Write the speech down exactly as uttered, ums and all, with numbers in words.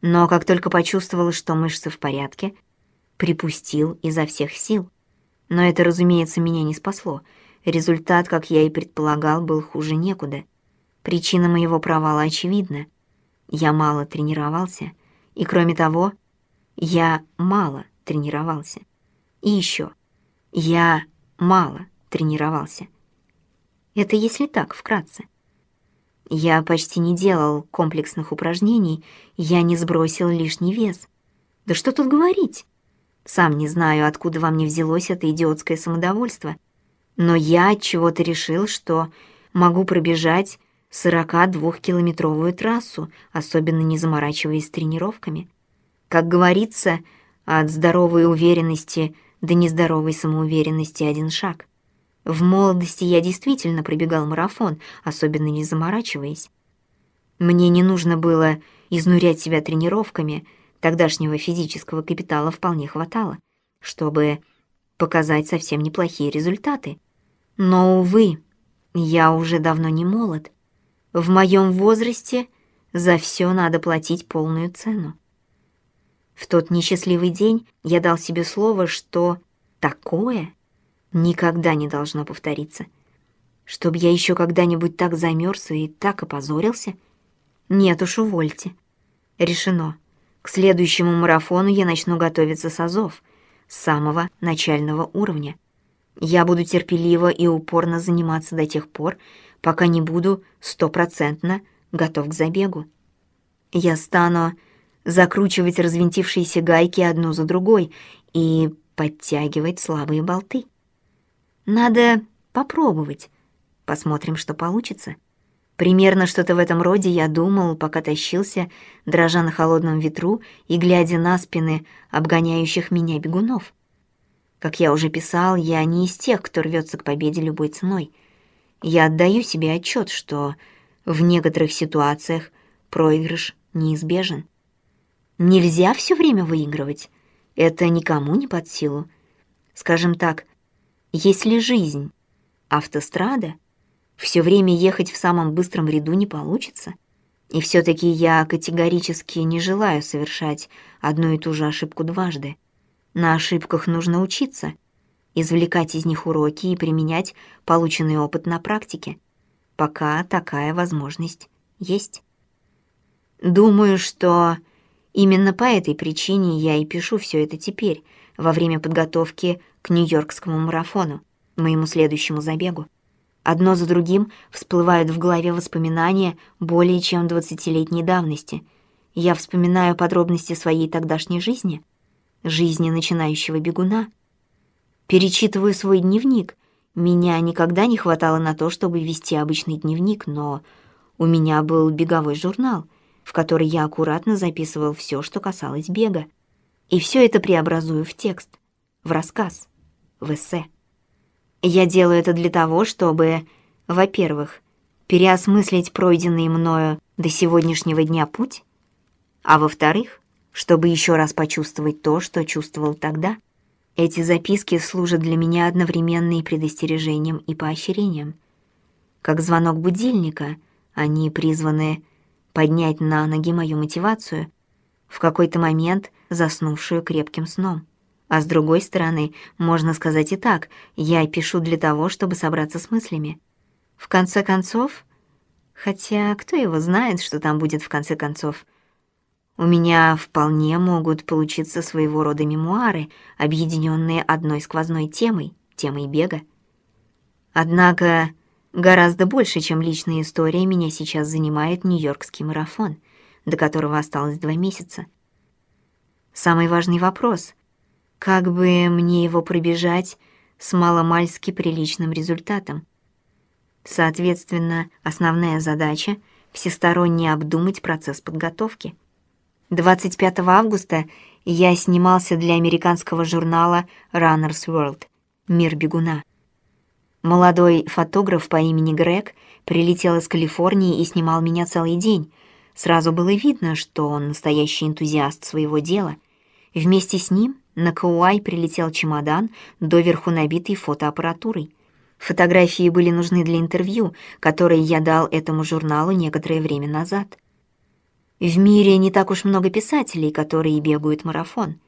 Но как только почувствовал, что мышцы в порядке, припустил изо всех сил. Но это, разумеется, меня не спасло. Результат, как я и предполагал, был хуже некуда. Причина моего провала очевидна. Я мало тренировался, и, кроме того, я мало тренировался. И еще, я мало тренировался. Это если так, вкратце. Я почти не делал комплексных упражнений, я не сбросил лишний вес. Да что тут говорить? Сам не знаю, откуда во мне взялось это идиотское самодовольство, но я отчего-то решил, что могу пробежать сорокадвухкилометровую трассу, особенно не заморачиваясь с тренировками. Как говорится, от здоровой уверенности до нездоровой самоуверенности один шаг. В молодости я действительно пробегал марафон, особенно не заморачиваясь. Мне не нужно было изнурять себя тренировками, тогдашнего физического капитала вполне хватало, чтобы показать совсем неплохие результаты. Но, увы, я уже давно не молод. В моем возрасте за все надо платить полную цену. В тот несчастливый день я дал себе слово, что такое никогда не должно повториться. Чтоб я еще когда-нибудь так замерз и так опозорился? Нет уж, увольте. Решено. К следующему марафону я начну готовиться с азов, с самого начального уровня. Я буду терпеливо и упорно заниматься до тех пор, пока не буду стопроцентно готов к забегу. Я стану закручивать развинтившиеся гайки одну за другой и подтягивать слабые болты. Надо попробовать. Посмотрим, что получится. Примерно что-то в этом роде я думал, пока тащился, дрожа на холодном ветру и глядя на спины обгоняющих меня бегунов. Как я уже писал, я не из тех, кто рвется к победе любой ценой. Я отдаю себе отчет, что в некоторых ситуациях проигрыш неизбежен. Нельзя все время выигрывать. Это никому не под силу. Скажем так, если жизнь — автострада, все время ехать в самом быстром ряду не получится. И все-таки я категорически не желаю совершать одну и ту же ошибку дважды. На ошибках нужно учиться, извлекать из них уроки и применять полученный опыт на практике, пока такая возможность есть. Думаю, что именно по этой причине я и пишу все это теперь, во время подготовки к Нью-Йоркскому марафону, моему следующему забегу. Одно за другим всплывают в голове воспоминания более чем двадцатилетней давности. Я вспоминаю подробности своей тогдашней жизни, жизни начинающего бегуна. Перечитываю свой дневник. Меня никогда не хватало на то, чтобы вести обычный дневник, но у меня был беговой журнал, в который я аккуратно записывал все, что касалось бега. И все это преобразую в текст, в рассказ, в эссе. Я делаю это для того, чтобы, во-первых, переосмыслить пройденный мною до сегодняшнего дня путь, а во-вторых, чтобы еще раз почувствовать то, что чувствовал тогда. Эти записки служат для меня одновременно и предостережением, и поощрением. Как звонок будильника, они призваны поднять на ноги мою мотивацию, в какой-то момент заснувшую крепким сном. А с другой стороны, можно сказать и так, я пишу для того, чтобы собраться с мыслями. В конце концов, хотя кто его знает, что там будет в конце концов, у меня вполне могут получиться своего рода мемуары, объединенные одной сквозной темой, темой бега. Однако гораздо больше, чем личная история, меня сейчас занимает Нью-Йоркский марафон, до которого осталось два месяца. Самый важный вопрос — как бы мне его пробежать с маломальски приличным результатом? Соответственно, основная задача — всесторонне обдумать процесс подготовки. двадцать пятого августа я снимался для американского журнала Runner's World «Мир бегуна». Молодой фотограф по имени Грег прилетел из Калифорнии и снимал меня целый день. Сразу было видно, что он настоящий энтузиаст своего дела. Вместе с ним на Кауай прилетел чемодан, доверху набитый фотоаппаратурой. Фотографии были нужны для интервью, которое я дал этому журналу некоторое время назад. В мире не так уж много писателей, которые бегают марафон.